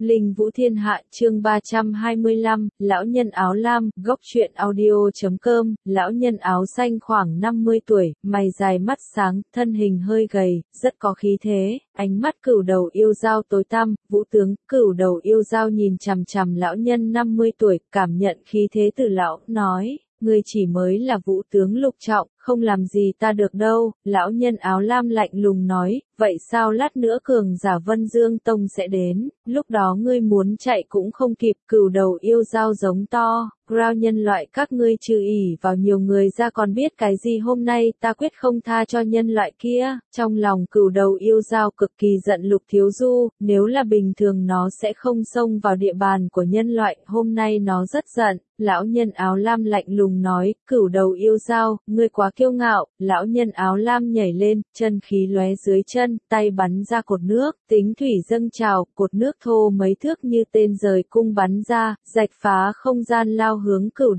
Linh Vũ Thiên Hạ chương 325, Lão nhân áo lam, góc truyện audio.com, lão nhân áo xanh khoảng 50 tuổi, mày dài mắt sáng, thân hình hơi gầy, rất có khí thế, ánh mắt cửu đầu yêu dao tối tăm, vũ tướng, cửu đầu yêu dao nhìn chằm chằm lão nhân 50 tuổi, cảm nhận khí thế từ lão, nói. Ngươi chỉ mới là vũ tướng lục trọng, không làm gì ta được đâu, lão nhân áo lam lạnh lùng nói, vậy sao lát nữa cường giả Vân Dương Tông sẽ đến, lúc đó ngươi muốn chạy cũng không kịp, cửu đầu yêu dao giống to, Grao nhân loại các ngươi trừ ỷ vào nhiều người ra còn biết cái gì hôm nay ta quyết không tha cho nhân loại kia, trong lòng cửu đầu yêu dao cực kỳ giận Lục Thiếu Du, nếu là bình thường nó sẽ không xông vào địa bàn của nhân loại, hôm nay nó rất giận. Lão nhân áo lam lạnh lùng nói, cửu đầu yêu dao, ngươi quá kiêu ngạo, lão nhân áo lam nhảy lên, chân khí lóe dưới chân, tay bắn ra cột nước, tính thủy dâng trào, cột nước thô mấy thước như tên rời cung bắn ra, rạch phá không gian lao hướng cửu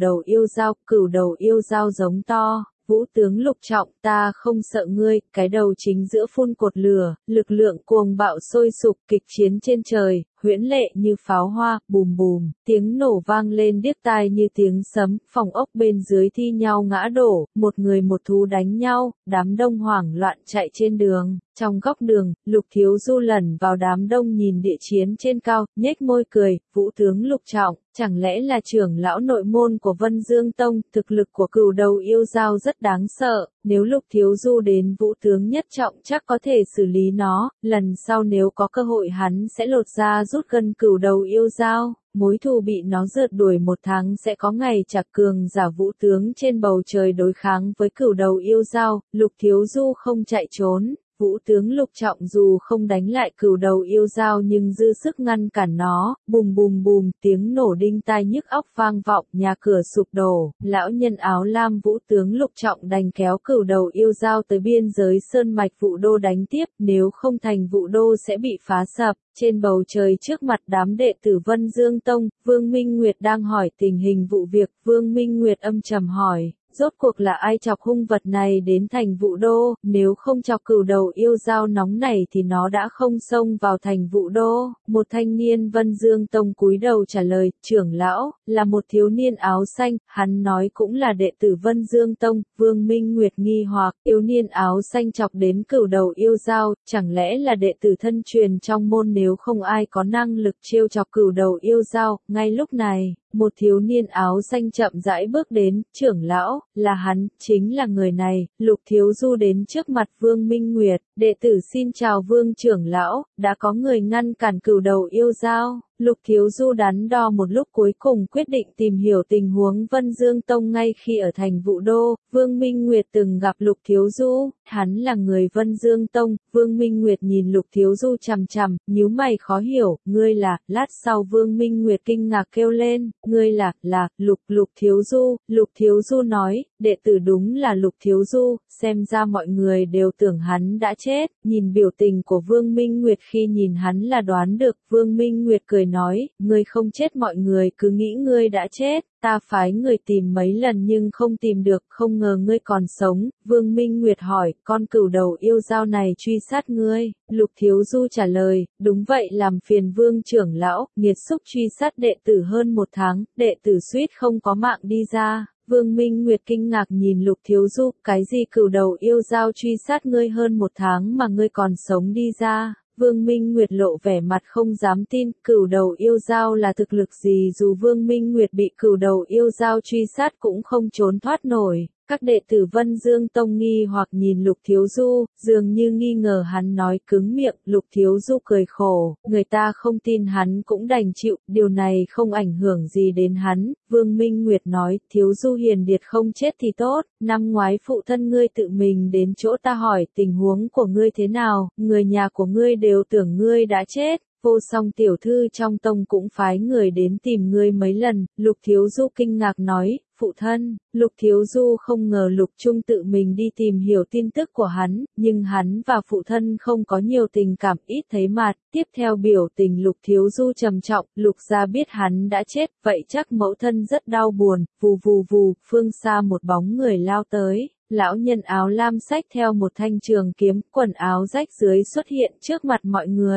đầu yêu dao giống to. Vũ tướng lục trọng, ta không sợ ngươi, cái đầu chính giữa phun cột lửa, lực lượng cuồng bạo sôi sục, kịch chiến trên trời, huyễn lệ như pháo hoa, bùm bùm, tiếng nổ vang lên điếc tai như tiếng sấm, phòng ốc bên dưới thi nhau ngã đổ, một người một thú đánh nhau, đám đông hoảng loạn chạy trên đường. Trong góc đường, Lục Thiếu Du lẩn vào đám đông nhìn địa chiến trên cao, nhếch môi cười, vũ tướng lục trọng, chẳng lẽ là trưởng lão nội môn của Vân Dương Tông, thực lực của cửu đầu yêu dao rất đáng sợ, nếu Lục Thiếu Du đến vũ tướng nhất trọng chắc có thể xử lý nó, lần sau nếu có cơ hội hắn sẽ lột ra rút gân cửu đầu yêu dao. Mối thù bị nó rượt đuổi một tháng sẽ có ngày trả cường giả vũ tướng trên bầu trời đối kháng với cửu đầu yêu dao, Lục Thiếu Du không chạy trốn. Vũ tướng lục trọng dù không đánh lại cửu đầu yêu dao nhưng dư sức ngăn cản nó, bùm bùm bùm, tiếng nổ đinh tai nhức óc vang vọng, nhà cửa sụp đổ, lão nhân áo lam vũ tướng lục trọng đành kéo cửu đầu yêu dao tới biên giới sơn mạch Vũ Đô đánh tiếp, nếu không thành Vũ Đô sẽ bị phá sập. Trên bầu trời trước mặt đám đệ tử Vân Dương Tông, Vương Minh Nguyệt đang hỏi tình hình vụ việc, Vương Minh Nguyệt âm trầm hỏi. Rốt cuộc là ai chọc hung vật này đến thành Vũ Đô, nếu không chọc cửu đầu yêu dao nóng này thì nó đã không xông vào thành Vũ Đô. Một thanh niên Vân Dương Tông cúi đầu trả lời, trưởng lão, là một thiếu niên áo xanh, hắn nói cũng là đệ tử Vân Dương Tông, Vương Minh Nguyệt nghi hoặc, thiếu niên áo xanh chọc đến cửu đầu yêu dao, chẳng lẽ là đệ tử thân truyền trong môn nếu không ai có năng lực trêu chọc cửu đầu yêu dao, ngay lúc này. Một thiếu niên áo xanh chậm rãi bước đến, trưởng lão, là hắn, chính là người này, Lục Thiếu Du đến trước mặt Vương Minh Nguyệt, đệ tử xin chào Vương trưởng lão, đã có người ngăn cản cửu đầu yêu dao. Lục Thiếu Du đắn đo một lúc cuối cùng quyết định tìm hiểu tình huống Vân Dương Tông ngay khi ở thành Vũ Đô, Vương Minh Nguyệt từng gặp Lục Thiếu Du, hắn là người Vân Dương Tông, Vương Minh Nguyệt nhìn Lục Thiếu Du chằm chằm, nhíu mày khó hiểu, ngươi là, lát sau Vương Minh Nguyệt kinh ngạc kêu lên, ngươi là, Lục Thiếu Du nói, đệ tử đúng là Lục Thiếu Du, xem ra mọi người đều tưởng hắn đã chết, nhìn biểu tình của Vương Minh Nguyệt khi nhìn hắn là đoán được, Vương Minh Nguyệt cười nói, ngươi không chết mọi người cứ nghĩ ngươi đã chết, ta phái người tìm mấy lần nhưng không tìm được, không ngờ ngươi còn sống, Vương Minh Nguyệt hỏi, con cửu đầu yêu dao này truy sát ngươi, Lục Thiếu Du trả lời, đúng vậy làm phiền Vương trưởng lão, nghiệt xúc truy sát đệ tử hơn một tháng, đệ tử suýt không có mạng đi ra. Vương Minh Nguyệt kinh ngạc nhìn Lục Thiếu Du, cái gì cửu đầu yêu dao truy sát ngươi hơn một tháng mà ngươi còn sống đi ra. Vương Minh Nguyệt lộ vẻ mặt không dám tin, cửu đầu yêu dao là thực lực gì dù Vương Minh Nguyệt bị cửu đầu yêu dao truy sát cũng không trốn thoát nổi. Các đệ tử Vân Dương Tông nghi hoặc nhìn Lục Thiếu Du, dường như nghi ngờ hắn nói cứng miệng, Lục Thiếu Du cười khổ, người ta không tin hắn cũng đành chịu, điều này không ảnh hưởng gì đến hắn. Vương Minh Nguyệt nói, Thiếu Du hiền điệt không chết thì tốt, năm ngoái phụ thân ngươi tự mình đến chỗ ta hỏi tình huống của ngươi thế nào, người nhà của ngươi đều tưởng ngươi đã chết. Vô Song tiểu thư trong tông cũng phái người đến tìm ngươi mấy lần, Lục Thiếu Du kinh ngạc nói, phụ thân, Lục Thiếu Du không ngờ Lục Trung tự mình đi tìm hiểu tin tức của hắn, nhưng hắn và phụ thân không có nhiều tình cảm ít thấy mặt, tiếp theo biểu tình Lục Thiếu Du trầm trọng, Lục gia biết hắn đã chết, vậy chắc mẫu thân rất đau buồn, vù vù vù, phương xa một bóng người lao tới. Lão nhân áo lam xách theo một thanh trường kiếm, quần áo rách dưới xuất hiện trước mặt mọi người.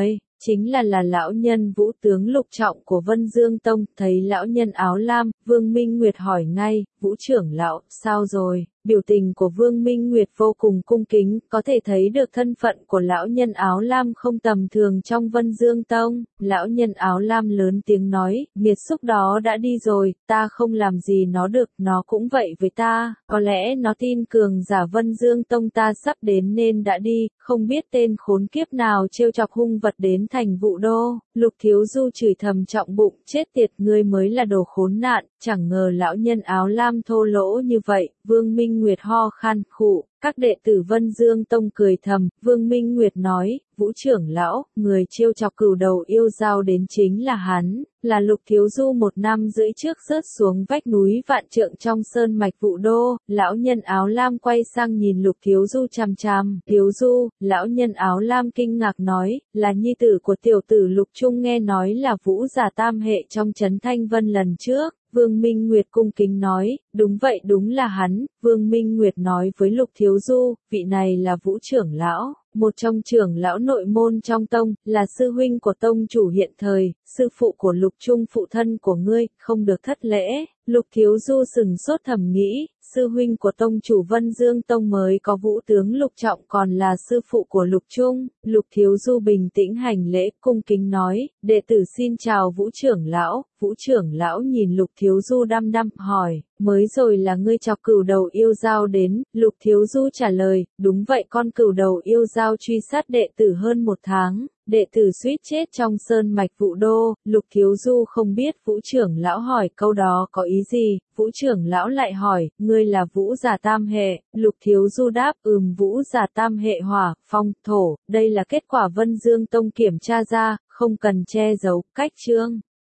chính là lão nhân Vũ tướng Lục Trọng của Vân Dương Tông. Thấy lão nhân áo lam, Vương Minh Nguyệt hỏi ngay, Vũ trưởng lão, sao rồi? Biểu tình của Vương Minh Nguyệt vô cùng cung kính, có thể thấy được thân phận của lão nhân áo lam không tầm thường trong Vân Dương Tông. Lão nhân áo lam lớn tiếng nói, nghiệt xúc đó đã đi rồi, ta không làm gì nó được, nó cũng vậy với ta, có lẽ nó tin cường giả Vân Dương Tông ta sắp đến nên đã đi, không biết tên khốn kiếp nào trêu chọc hung vật đến thành Vũ Đô. Lục Thiếu Du chửi thầm trọng bụng, chết tiệt, ngươi mới là đồ khốn nạn, chẳng ngờ lão nhân áo lam thô lỗ như vậy. Vương Minh Nguyệt ho khan khụ, các đệ tử Vân Dương Tông cười thầm. Vương Minh Nguyệt nói, Vũ trưởng lão, người trêu chọc cửu đầu yêu dao đến chính là hắn, là Lục Thiếu Du 1 năm rưỡi trước rớt xuống vách núi vạn trượng trong sơn mạch Vũ Đô. Lão nhân áo lam quay sang nhìn Lục Thiếu Du chằm chằm. Thiếu Du, lão nhân áo lam kinh ngạc nói, là nhi tử của tiểu tử Lục Trung, nghe nói là Vũ giả tam hệ trong trấn Thanh Vân lần trước. Vương Minh Nguyệt cung kính nói, đúng vậy, đúng là hắn. Vương Minh Nguyệt nói với Lục Thiếu Du, vị này là Vũ trưởng lão, một trong trưởng lão nội môn trong tông, là sư huynh của tông chủ hiện thời, sư phụ của Lục Trung, phụ thân của ngươi, không được thất lễ. Lục Thiếu Du sừng sốt thầm nghĩ, sư huynh của tông chủ Vân Dương Tông mới có Vũ tướng Lục Trọng, còn là sư phụ của Lục Trung. Lục Thiếu Du bình tĩnh hành lễ, cung kính nói, đệ tử xin chào Vũ trưởng lão. Vũ trưởng lão nhìn Lục Thiếu Du đăm đăm, hỏi, mới rồi là ngươi chọc cửu đầu yêu dao đến? Lục Thiếu Du trả lời, đúng vậy, con cửu đầu yêu dao truy sát đệ tử hơn 1 tháng. Đệ tử suýt chết trong sơn mạch Vũ Đô. Lục Thiếu Du không biết Vũ trưởng lão hỏi câu đó có ý gì. Vũ trưởng lão lại hỏi, ngươi là Vũ giả tam hệ? Lục Thiếu Du đáp, Vũ giả tam hệ hỏa, phong, thổ, đây là kết quả Vân Dương Tông kiểm tra ra, không cần che giấu. Cách chương